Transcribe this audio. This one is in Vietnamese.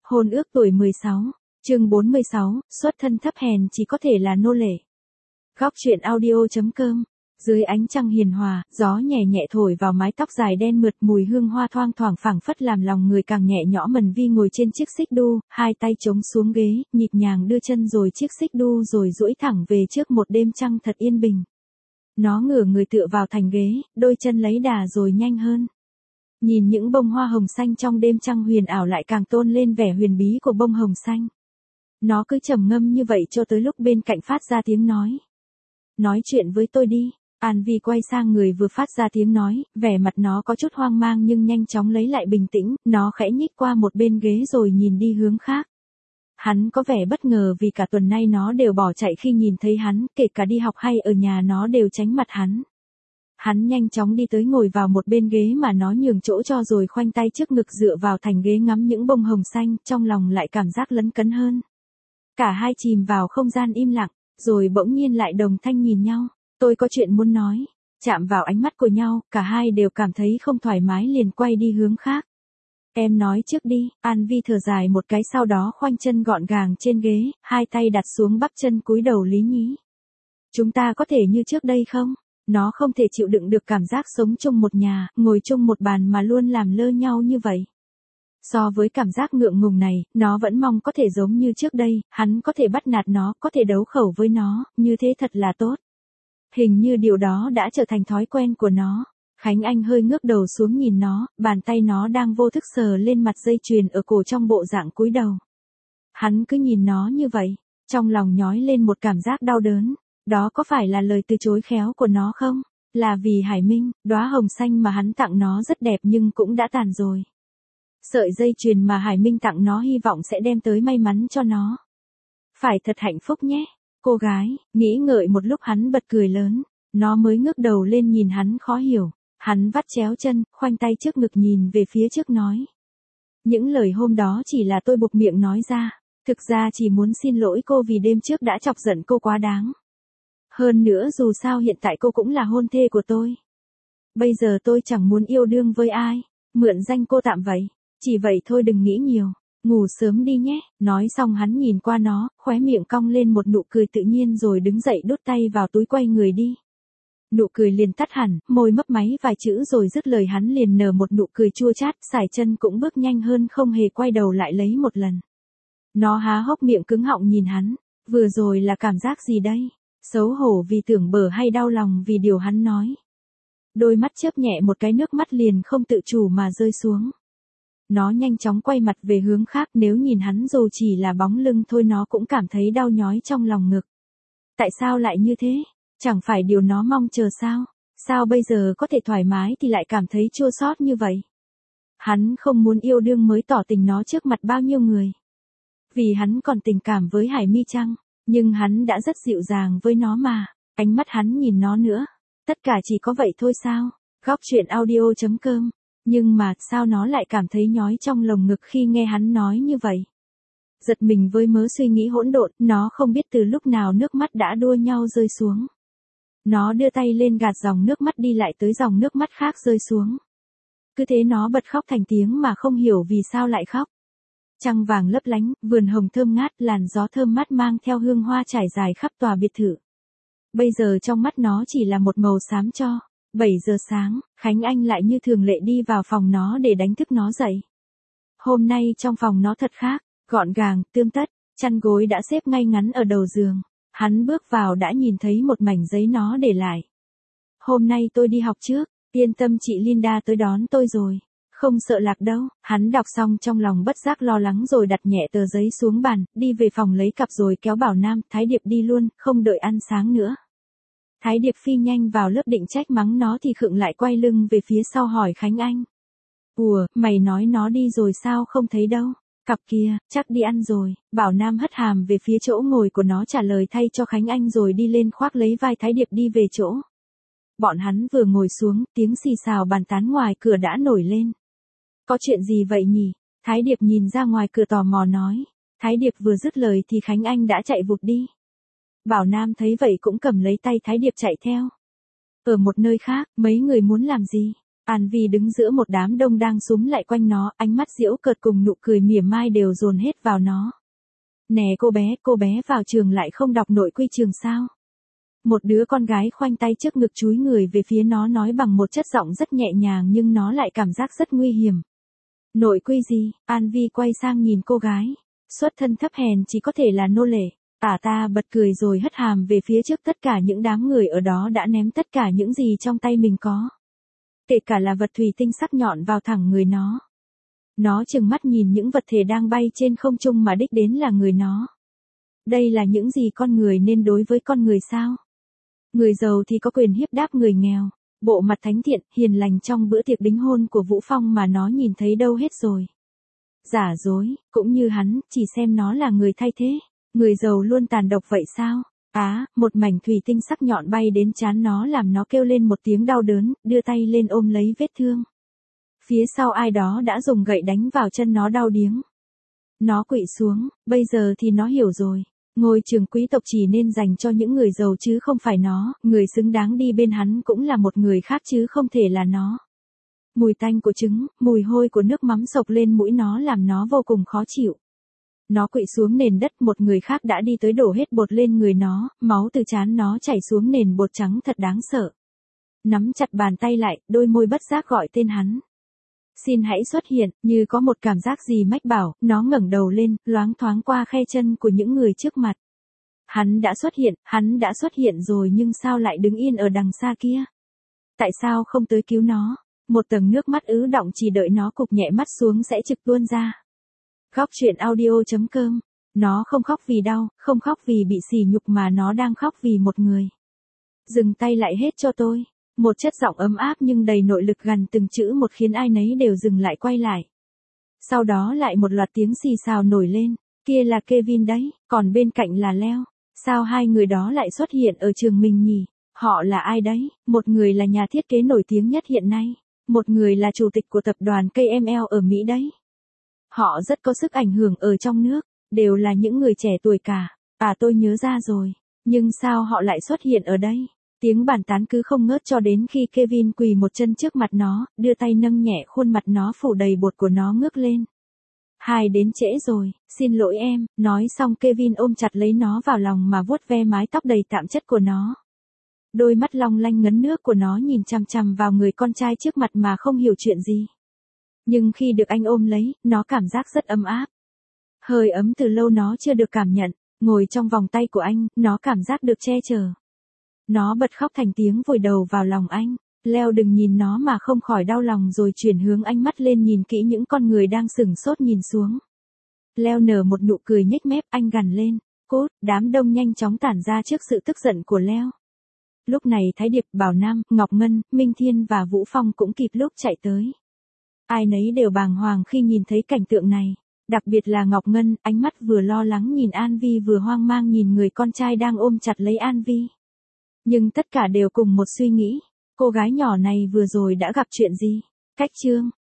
Hôn ước tuổi 16, chương 46, xuất thân thấp hèn chỉ có thể là nô lệ. Góc truyện audio.com. Dưới ánh trăng hiền hòa, gió nhẹ nhẹ thổi vào mái tóc dài đen mượt, mùi hương hoa thoang thoảng phảng phất làm lòng người càng nhẹ nhõm. Mần Vi ngồi trên chiếc xích đu, hai tay chống xuống ghế, nhịp nhàng đưa chân rồi chiếc xích đu rồi duỗi thẳng về trước một đêm trăng thật yên bình. Nó ngửa người tựa vào thành ghế, đôi chân lấy đà rồi nhanh hơn. Nhìn những bông hoa hồng xanh trong đêm trăng huyền ảo lại càng tôn lên vẻ huyền bí của bông hồng xanh. Nó cứ trầm ngâm như vậy cho tới lúc bên cạnh phát ra tiếng nói. Nói chuyện với tôi đi. An Vi quay sang người vừa phát ra tiếng nói, vẻ mặt nó có chút hoang mang nhưng nhanh chóng lấy lại bình tĩnh, nó khẽ nhích qua một bên ghế rồi nhìn đi hướng khác. Hắn có vẻ bất ngờ vì cả tuần nay nó đều bỏ chạy khi nhìn thấy hắn, kể cả đi học hay ở nhà nó đều tránh mặt hắn. Hắn nhanh chóng đi tới ngồi vào một bên ghế mà nó nhường chỗ cho rồi khoanh tay trước ngực dựa vào thành ghế ngắm những bông hồng xanh, trong lòng lại cảm giác lấn cấn hơn. Cả hai chìm vào không gian im lặng, rồi bỗng nhiên lại đồng thanh nhìn nhau. Tôi có chuyện muốn nói. Chạm vào ánh mắt của nhau, cả hai đều cảm thấy không thoải mái liền quay đi hướng khác. Em nói trước đi. An Vi thở dài một cái sau đó khoanh chân gọn gàng trên ghế, hai tay đặt xuống bắp chân cúi đầu lý nhí. Chúng ta có thể như trước đây không? Nó không thể chịu đựng được cảm giác sống chung một nhà, ngồi chung một bàn mà luôn làm lơ nhau như vậy. So với cảm giác ngượng ngùng này, nó vẫn mong có thể giống như trước đây, hắn có thể bắt nạt nó, có thể đấu khẩu với nó, như thế thật là tốt. Hình như điều đó đã trở thành thói quen của nó. Khánh Anh hơi ngước đầu xuống nhìn nó, bàn tay nó đang vô thức sờ lên mặt dây chuyền ở cổ trong bộ dạng cúi đầu. Hắn cứ nhìn nó như vậy, trong lòng nhói lên một cảm giác đau đớn. Đó có phải là lời từ chối khéo của nó không? Là vì Hải Minh, đóa hồng xanh mà hắn tặng nó rất đẹp nhưng cũng đã tàn rồi. Sợi dây chuyền mà Hải Minh tặng nó hy vọng sẽ đem tới may mắn cho nó. Phải thật hạnh phúc nhé. Cô gái, nghĩ ngợi một lúc hắn bật cười lớn. Nó mới ngước đầu lên nhìn hắn khó hiểu. Hắn vắt chéo chân, khoanh tay trước ngực nhìn về phía trước nói. Những lời hôm đó chỉ là tôi buộc miệng nói ra. Thực ra chỉ muốn xin lỗi cô vì đêm trước đã chọc giận cô quá đáng. Hơn nữa dù sao hiện tại cô cũng là hôn thê của tôi. Bây giờ tôi chẳng muốn yêu đương với ai. Mượn danh cô tạm vậy. Chỉ vậy thôi đừng nghĩ nhiều. Ngủ sớm đi nhé. Nói xong hắn nhìn qua nó, khóe miệng cong lên một nụ cười tự nhiên rồi đứng dậy đút tay vào túi quay người đi. Nụ cười liền tắt hẳn, môi mấp máy vài chữ rồi dứt lời hắn liền nở một nụ cười chua chát, sải chân cũng bước nhanh hơn không hề quay đầu lại lấy một lần. Nó há hốc miệng cứng họng nhìn hắn. Vừa rồi là cảm giác gì đây? Xấu hổ vì tưởng bở hay đau lòng vì điều hắn nói? Đôi mắt chớp nhẹ một cái nước mắt liền không tự chủ mà rơi xuống. Nó nhanh chóng quay mặt về hướng khác, nếu nhìn hắn dù chỉ là bóng lưng thôi nó cũng cảm thấy đau nhói trong lòng ngực. Tại sao lại như thế? Chẳng phải điều nó mong chờ sao? Sao bây giờ có thể thoải mái thì lại cảm thấy chua xót như vậy? Hắn không muốn yêu đương mới tỏ tình nó trước mặt bao nhiêu người. Vì hắn còn tình cảm với Hải Mi chăng? Nhưng hắn đã rất dịu dàng với nó mà. Ánh mắt hắn nhìn nó nữa. Tất cả chỉ có vậy thôi sao? Góc truyện audio.com. Nhưng mà sao nó lại cảm thấy nhói trong lồng ngực khi nghe hắn nói như vậy? Giật mình với mớ suy nghĩ hỗn độn, nó không biết từ lúc nào nước mắt đã đua nhau rơi xuống. Nó đưa tay lên gạt dòng nước mắt đi lại tới dòng nước mắt khác rơi xuống. Cứ thế nó bật khóc thành tiếng mà không hiểu vì sao lại khóc. Trăng vàng lấp lánh, vườn hồng thơm ngát, làn gió thơm mát mang theo hương hoa trải dài khắp tòa biệt thự. Bây giờ trong mắt nó chỉ là một màu xám cho. 7 giờ sáng, Khánh Anh lại như thường lệ đi vào phòng nó để đánh thức nó dậy. Hôm nay trong phòng nó thật khác, gọn gàng, tươm tất, chăn gối đã xếp ngay ngắn ở đầu giường. Hắn bước vào đã nhìn thấy một mảnh giấy nó để lại. Hôm nay tôi đi học trước, yên tâm chị Linda tới đón tôi rồi. Không sợ lạc đâu. Hắn đọc xong trong lòng bất giác lo lắng rồi đặt nhẹ tờ giấy xuống bàn, đi về phòng lấy cặp rồi kéo Bảo Nam, Thái Điệp đi luôn, không đợi ăn sáng nữa. Thái Điệp phi nhanh vào lớp định trách mắng nó thì khựng lại quay lưng về phía sau hỏi Khánh Anh. Ủa, mày nói nó đi rồi sao không thấy đâu? Cặp kia, chắc đi ăn rồi. Bảo Nam hất hàm về phía chỗ ngồi của nó trả lời thay cho Khánh Anh rồi đi lên khoác lấy vai Thái Điệp đi về chỗ. Bọn hắn vừa ngồi xuống, tiếng xì xào bàn tán ngoài cửa đã nổi lên. Có chuyện gì vậy nhỉ? Thái Điệp nhìn ra ngoài cửa tò mò nói. Thái Điệp vừa dứt lời thì Khánh Anh đã chạy vụt đi. Bảo Nam thấy vậy cũng cầm lấy tay Thái Điệp chạy theo. Ở một nơi khác, mấy người muốn làm gì? An Vi đứng giữa một đám đông đang súm lại quanh nó, ánh mắt giễu cợt cùng nụ cười mỉa mai đều dồn hết vào nó. Nè cô bé vào trường lại không đọc nội quy trường sao? Một đứa con gái khoanh tay trước ngực chúi người về phía nó nói bằng một chất giọng rất nhẹ nhàng nhưng nó lại cảm giác rất nguy hiểm. Nội quy gì? An Vi quay sang nhìn cô gái. Xuất thân thấp hèn chỉ có thể là nô lệ. Ta bật cười rồi hất hàm về phía trước tất cả những đám người ở đó đã ném tất cả những gì trong tay mình có. Kể cả là vật thủy tinh sắc nhọn vào thẳng người nó. Nó trừng mắt nhìn những vật thể đang bay trên không trung mà đích đến là người nó. Đây là những gì con người nên đối với con người sao? Người giàu thì có quyền hiếp đáp người nghèo. Bộ mặt thánh thiện, hiền lành trong bữa tiệc đính hôn của Vũ Phong mà nó nhìn thấy đâu hết rồi. Giả dối, cũng như hắn, chỉ xem nó là người thay thế. Người giàu luôn tàn độc vậy sao? Một mảnh thủy tinh sắc nhọn bay đến trán nó làm nó kêu lên một tiếng đau đớn, đưa tay lên ôm lấy vết thương. Phía sau ai đó đã dùng gậy đánh vào chân nó đau điếng. Nó quỵ xuống, bây giờ thì nó hiểu rồi. Ngôi trường quý tộc chỉ nên dành cho những người giàu chứ không phải nó, người xứng đáng đi bên hắn cũng là một người khác chứ không thể là nó. Mùi tanh của trứng, mùi hôi của nước mắm sộc lên mũi nó làm nó vô cùng khó chịu. Nó quỵ xuống nền đất, một người khác đã đi tới đổ hết bột lên người nó, máu từ trán nó chảy xuống nền bột trắng thật đáng sợ. Nắm chặt bàn tay lại, đôi môi bất giác gọi tên hắn. Xin hãy xuất hiện, như có một cảm giác gì mách bảo, nó ngẩng đầu lên, loáng thoáng qua khe chân của những người trước mặt. Hắn đã xuất hiện rồi nhưng sao lại đứng yên ở đằng xa kia? Tại sao không tới cứu nó? Một tầng nước mắt ứ đọng chỉ đợi nó cụp nhẹ mắt xuống sẽ trực tuôn ra. Góc truyện audio.com. Nó không khóc vì đau, không khóc vì bị sỉ nhục mà nó đang khóc vì một người. Dừng tay lại hết cho tôi. Một chất giọng ấm áp nhưng đầy nội lực gằn từng chữ một khiến ai nấy đều dừng lại quay lại. Sau đó lại một loạt tiếng xì xào nổi lên. Kia là Kevin đấy, còn bên cạnh là Leo. Sao hai người đó lại xuất hiện ở trường mình nhỉ? Họ là ai đấy? Một người là nhà thiết kế nổi tiếng nhất hiện nay. Một người là chủ tịch của tập đoàn KML ở Mỹ đấy. Họ rất có sức ảnh hưởng ở trong nước, đều là những người trẻ tuổi cả. Tôi nhớ ra rồi. Nhưng sao họ lại xuất hiện ở đây? Tiếng bàn tán cứ không ngớt cho đến khi Kevin quỳ một chân trước mặt nó, đưa tay nâng nhẹ khuôn mặt nó phủ đầy bột của nó ngước lên. Hai đến trễ rồi, xin lỗi em, nói xong Kevin ôm chặt lấy nó vào lòng mà vuốt ve mái tóc đầy tạp chất của nó. Đôi mắt long lanh ngấn nước của nó nhìn chằm chằm vào người con trai trước mặt mà không hiểu chuyện gì. Nhưng khi được anh ôm lấy, nó cảm giác rất ấm áp. Hơi ấm từ lâu nó chưa được cảm nhận, ngồi trong vòng tay của anh, nó cảm giác được che chở. Nó bật khóc thành tiếng vùi đầu vào lòng anh. Leo đừng nhìn nó mà không khỏi đau lòng rồi chuyển hướng ánh mắt lên nhìn kỹ những con người đang sửng sốt nhìn xuống. Leo nở một nụ cười nhếch mép, anh gằn lên. Cút, đám đông nhanh chóng tản ra trước sự tức giận của Leo. Lúc này Thái Điệp, Bảo Nam, Ngọc Ngân, Minh Thiên và Vũ Phong cũng kịp lúc chạy tới. Ai nấy đều bàng hoàng khi nhìn thấy cảnh tượng này. Đặc biệt là Ngọc Ngân, ánh mắt vừa lo lắng nhìn An Vi vừa hoang mang nhìn người con trai đang ôm chặt lấy An Vi. Nhưng tất cả đều cùng một suy nghĩ. Cô gái nhỏ này vừa rồi đã gặp chuyện gì? Cách chương.